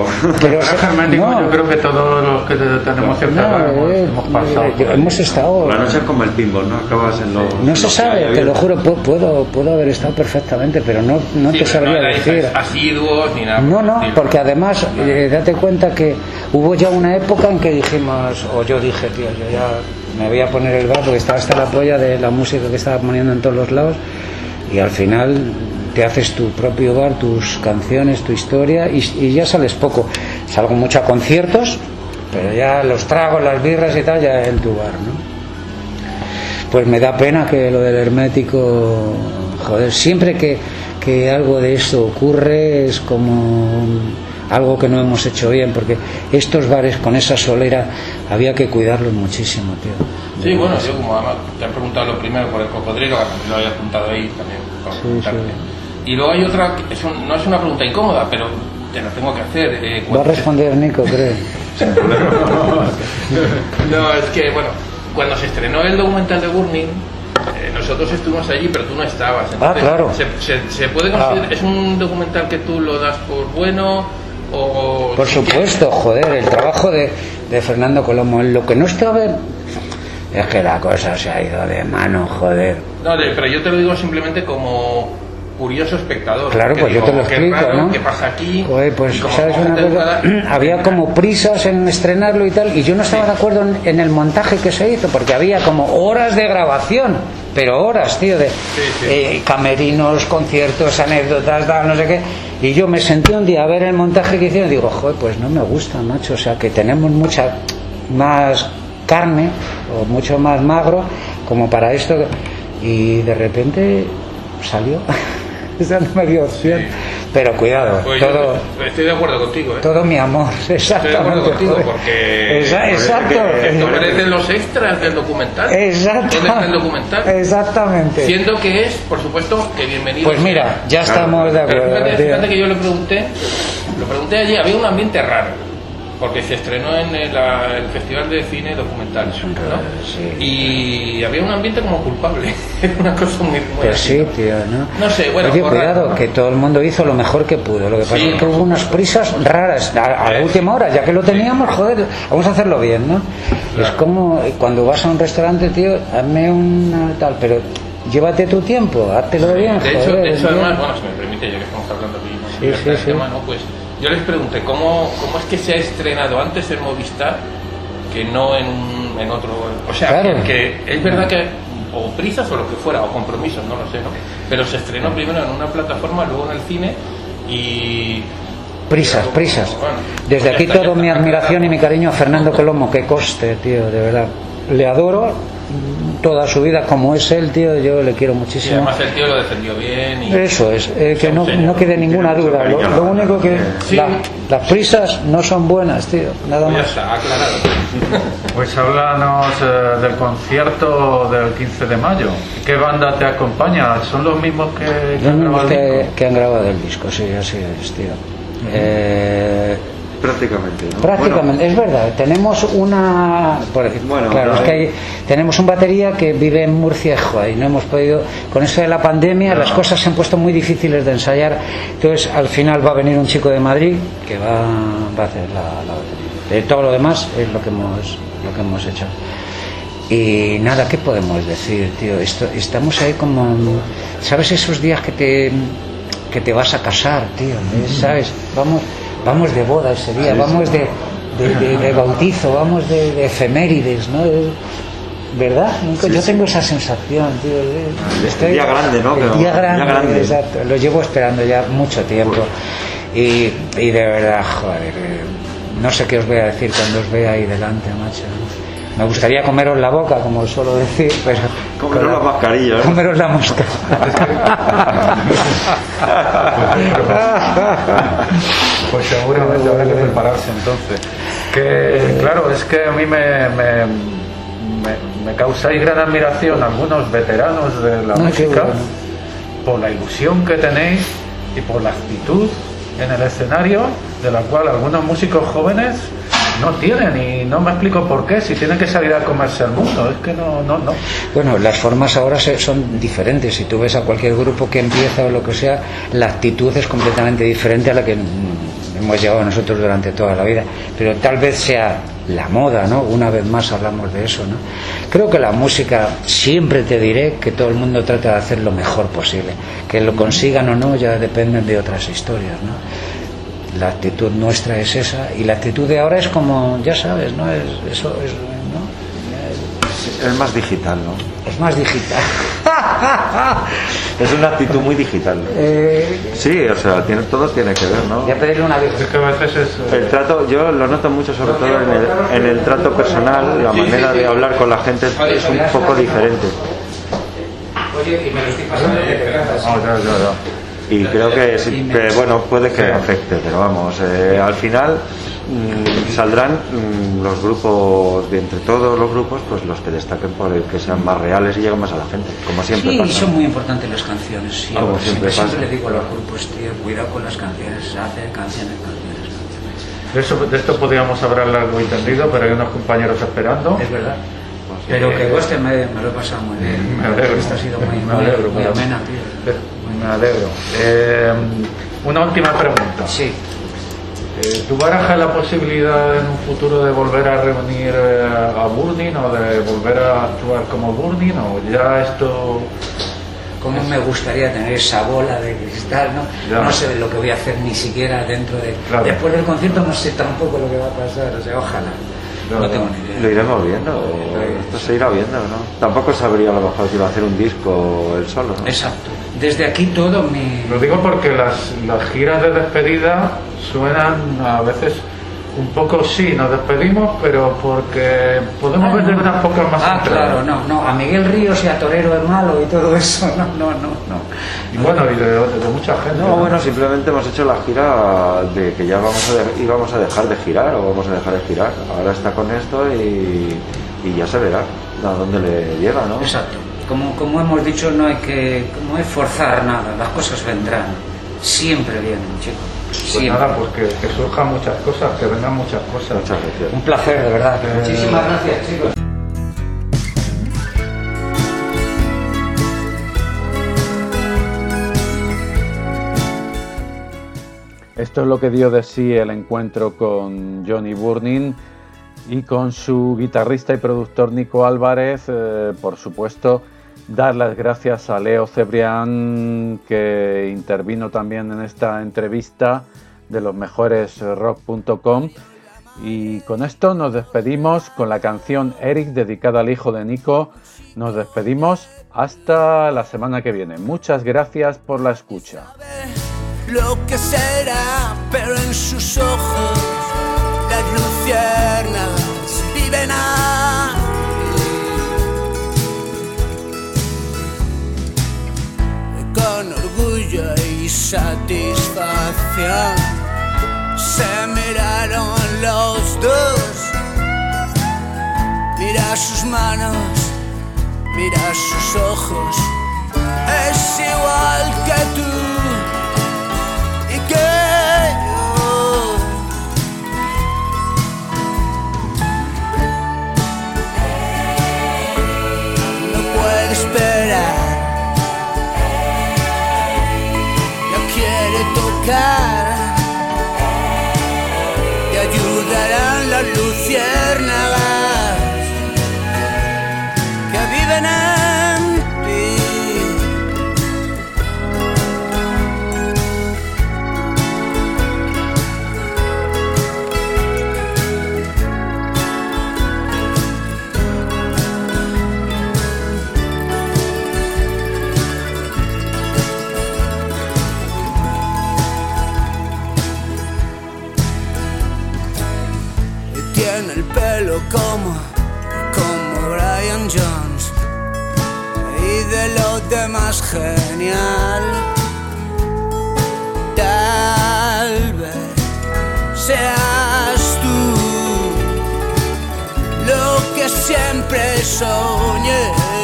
no, yo creo que todos los que tenemos cerca hemos pasado. Hemos estado. La noche es como el pinball, ¿no? Acabas en los. No se sabe, te lo juro. Puedo haber estado perfectamente, pero no sí, te sabría decir. Asiduos ni nada. No, porque además, date cuenta que hubo ya una época en que dijimos, o yo dije, tío, yo ya me voy a poner el bar porque estaba hasta la polla de la música que estaba poniendo en todos los lados, y al final te haces tu propio bar, tus canciones, tu historia, y ya sales poco. Salgo mucho a conciertos, pero ya los tragos, las birras y tal, ya en tu bar, ¿no? Pues me da pena que lo del Hermético, joder, siempre que algo de esto ocurre es como algo que no hemos hecho bien, porque estos bares con esa solera había que cuidarlos muchísimo, tío. Sí, bueno, yo como te han preguntado lo primero por el cocodrilo, que lo había apuntado ahí también. Sí. Y luego hay otra, no es una pregunta incómoda, pero te la tengo que hacer. Va a responder Nico, creo. No, es que, bueno, cuando se estrenó el documental de Burning, nosotros estuvimos allí, pero tú no estabas. Entonces, claro. ¿Se puede considerar, es un documental que tú lo das por bueno o...? Por supuesto, joder, el trabajo de Fernando Colomo, lo que no estaba... Es que la cosa se ha ido de mano, joder. No, pero yo te lo digo simplemente como curioso espectador. Claro, pues digo, yo te lo explico, raro, ¿no? ¿Qué pasa aquí? Joder, pues sabes una cosa, había como prisas en estrenarlo y tal, y yo no estaba de acuerdo en el montaje que se hizo, porque había como horas de grabación, pero horas, tío, de camerinos, conciertos, anécdotas, tal, no sé qué, y yo me sentí un día a ver el montaje que hicieron y digo, joder, pues no me gusta, macho, o sea, que tenemos mucha más carne o mucho más magro como para esto, y de repente salió. Esa no me dio opción. Sí. Pero cuidado, Pues todo, yo estoy de acuerdo contigo, ¿eh? todo mi amor, exactamente. Estoy de acuerdo contigo joder. porque Exacto. esto merecen los extras del documental. Exacto. ¿Dónde está el documental? Exactamente. Siendo que es, por supuesto, que bienvenido. Pues mira, ya estamos de Pero acuerdo. fíjate que yo le pregunté allí, había un ambiente raro, porque se estrenó en el Festival de Cine Documental, ¿no? Sí. Y había un ambiente como culpable, era una cosa muy Pues así, sí, ¿no? tío, ¿no? No sé, bueno, Oye, correcto. cuidado, que todo el mundo hizo lo mejor que pudo. Lo que pasa Sí. es que hubo unas prisas raras a la última hora, ya que lo teníamos, joder, vamos a hacerlo bien, ¿no? Claro. Es como cuando vas a un restaurante, tío, hazme una tal, pero llévate tu tiempo, háztelo bien, De hecho, joder, tío. además, bueno, si me permite, ya que estamos hablando aquí, ¿no? Sí, de sí, este sí. tema, ¿no? Pues yo les pregunté cómo es que se ha estrenado antes en Movistar que no en otro. O sea, Claro. que es verdad que o prisas o lo que fuera, o compromisos, no lo sé, ¿no? Pero se estrenó primero en una plataforma, luego en el cine y. Prisas. Bueno, Desde pues aquí ya está, toda ya mi está. admiración y mi cariño a Fernando Colomo, que coste, tío, de verdad. Le adoro toda su vida, como es él, tío, yo le quiero Y muchísimo. además el tío lo defendió bien y. Eso es, que no quede ninguna duda. Lo único que Sí. las prisas no son buenas, tío, nada Pues ya más. está, aclarado. Pues háblanos del concierto del 15 de mayo. ¿Qué banda te acompaña? ¿Son los mismos que Los han mismos grabado el disco? que han grabado el disco, sí, así es, tío. Prácticamente, ¿no? Prácticamente, es verdad, tenemos una, por ejemplo, Bueno, claro, es que tenemos un batería que vive en Murcia y no hemos podido, con esto de la pandemia las cosas se han puesto muy difíciles de ensayar, entonces al final va a venir un chico de Madrid que va a hacer la batería. De todo lo demás es lo que hemos hecho. Y nada, ¿qué podemos decir, tío? Estamos ahí como, ¿sabes esos días que te vas a casar, tío? ¿Sabes? Vamos de boda ese día, vamos de bautizo, vamos de efemérides, ¿no? ¿Verdad? Yo tengo esa sensación, tío. El día grande, ¿no? El día grande, Exacto. exacto. Lo llevo esperando ya mucho tiempo. Y de verdad, joder, no sé qué os voy a decir cuando os vea ahí delante, macho. Me gustaría comeros la boca, como suelo decir, pero... Comeros las mascarillas. Comeros la mosca. Pues seguramente habrá que prepararse entonces. Que claro, es que a mí me causáis gran admiración algunos veteranos de la música por la ilusión que tenéis y por la actitud en el escenario, de la cual algunos músicos jóvenes no tienen, y no me explico por qué, si tienen que salir a comerse el mundo, es que no. Bueno, las formas ahora son diferentes. Si tú ves a cualquier grupo que empieza o lo que sea, la actitud es completamente diferente a la que hemos llevado nosotros durante toda la vida. Pero tal vez sea la moda, ¿no? Una vez más hablamos de eso, ¿no? Creo que la música, siempre te diré que todo el mundo trata de hacer lo mejor posible. Que lo consigan o no ya dependen de otras historias, ¿no? La actitud nuestra es esa, y la actitud de ahora es como, ya sabes, ¿no? Eso es, ¿no? Es más digital, ¿no? Es más digital. Es una actitud muy digital. Sí, o sea, todo tiene que ver, ¿no? Voy a pedirle una vez. Es que a veces es... El trato, yo lo noto mucho sobre todo en el trato personal, la manera de hablar con la gente es un poco diferente. Oye, y me lo estoy pasando de Y creo que, sí, que, bueno, puede que afecte, pero vamos, al final saldrán los grupos, de entre todos los grupos, pues los que destaquen por el que sean más reales y lleguen más a la gente, como siempre sí, pasa. son muy importantes las canciones, siempre, Como siempre siempre pasa. le digo a los grupos, tío, cuidado con las canciones, hace canciones. De esto podríamos hablar largo y tendido, pero hay unos compañeros esperando. Es verdad. Pero que guste, me lo he pasado muy bien. Me alegro. Esto ha sido muy Me amena, tío. Me alegro. Una última pregunta. Sí. ¿Tú barajas la posibilidad en un futuro de volver a reunir a Burning o de volver a actuar como Burning, o ya esto... Cómo me gustaría tener esa bola de cristal, ¿no? Ya. No sé de lo que voy a hacer ni siquiera dentro de... Claro. Después del concierto no sé tampoco lo que va a pasar, o sea, ojalá. No tengo ni idea. Lo iremos viendo, esto se irá viendo, ¿no? Tampoco sabría a lo mejor si va a hacer un disco él solo, ¿no? Exacto. Desde aquí todo mi... Lo digo porque las giras de despedida suenan a veces Un poco sí, nos despedimos, pero porque podemos vender unas pocas más entradas. Claro, no, a Miguel Ríos y a Torero el Malo y todo eso, no. Y bueno, y de mucha gente. No, bueno, simplemente hemos hecho la gira de que ya íbamos a dejar de girar, o vamos a dejar de girar. Ahora está con esto y ya se verá a dónde le llega, ¿no? Exacto. Como hemos dicho, no hay que forzar nada, las cosas vendrán. Siempre vienen, chicos. Pues nada, pues que surjan muchas cosas, que vengan muchas cosas. Muchas gracias. Un placer, de verdad. Muchísimas gracias, chicos. Esto es lo que dio de sí el encuentro con Johnny Burning y con su guitarrista y productor Nico Álvarez. Por supuesto, dar las gracias a Leo Cebrián, que intervino también en esta entrevista de losmejoresrock.com. Y con esto nos despedimos con la canción Eric, dedicada al hijo de Nico. Nos despedimos hasta la semana que viene. Muchas gracias por la escucha. Lo que será, pero en sus ojos las luciernas viven con orgullo y satisfacción. Se miraron los dos, mira sus manos, mira sus ojos, es igual que tú y que yo. No puede esperar, no quiere tocar. Te ayudarán las luciérnagas que viven en ti. Tiene el pelo como Brian Jones y de lo demás genial. Tal vez seas tú lo que siempre soñé.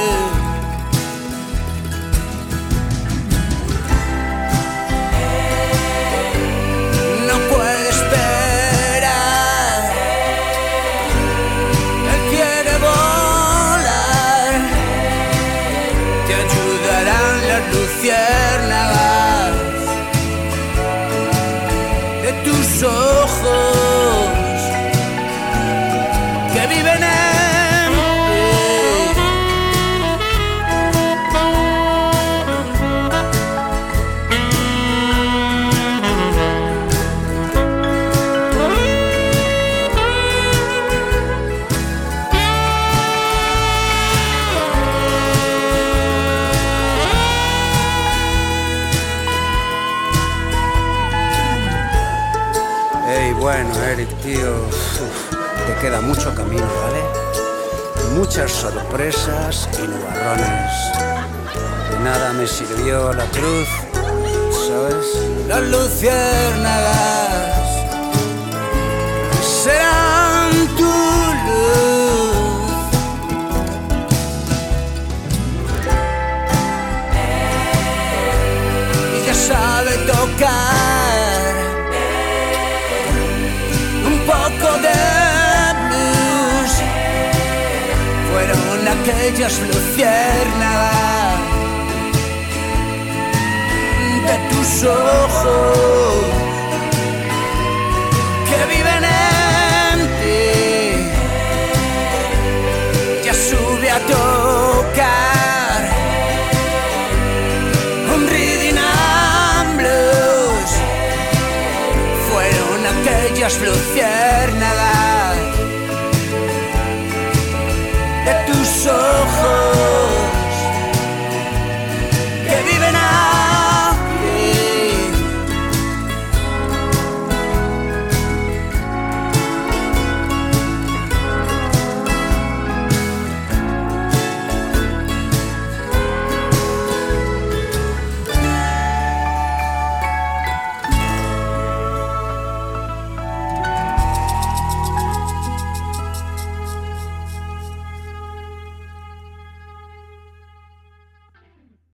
No puede esperar, él quiere volar. Te ayudarán las luciérnagas de tus ojos que viven en Bueno, Eric, tío, te queda mucho camino, ¿vale? Muchas sorpresas y nubarrones. De nada me sirvió la cruz, ¿sabes? Las luciérnagas serán tu luz. Y ya sabe tocar un poco de blues. Fueron aquellas luciérnagas de tus ojos que viven en ti. Ya sube a tocar un rhythm and blues. Fueron aquellas luciérnagas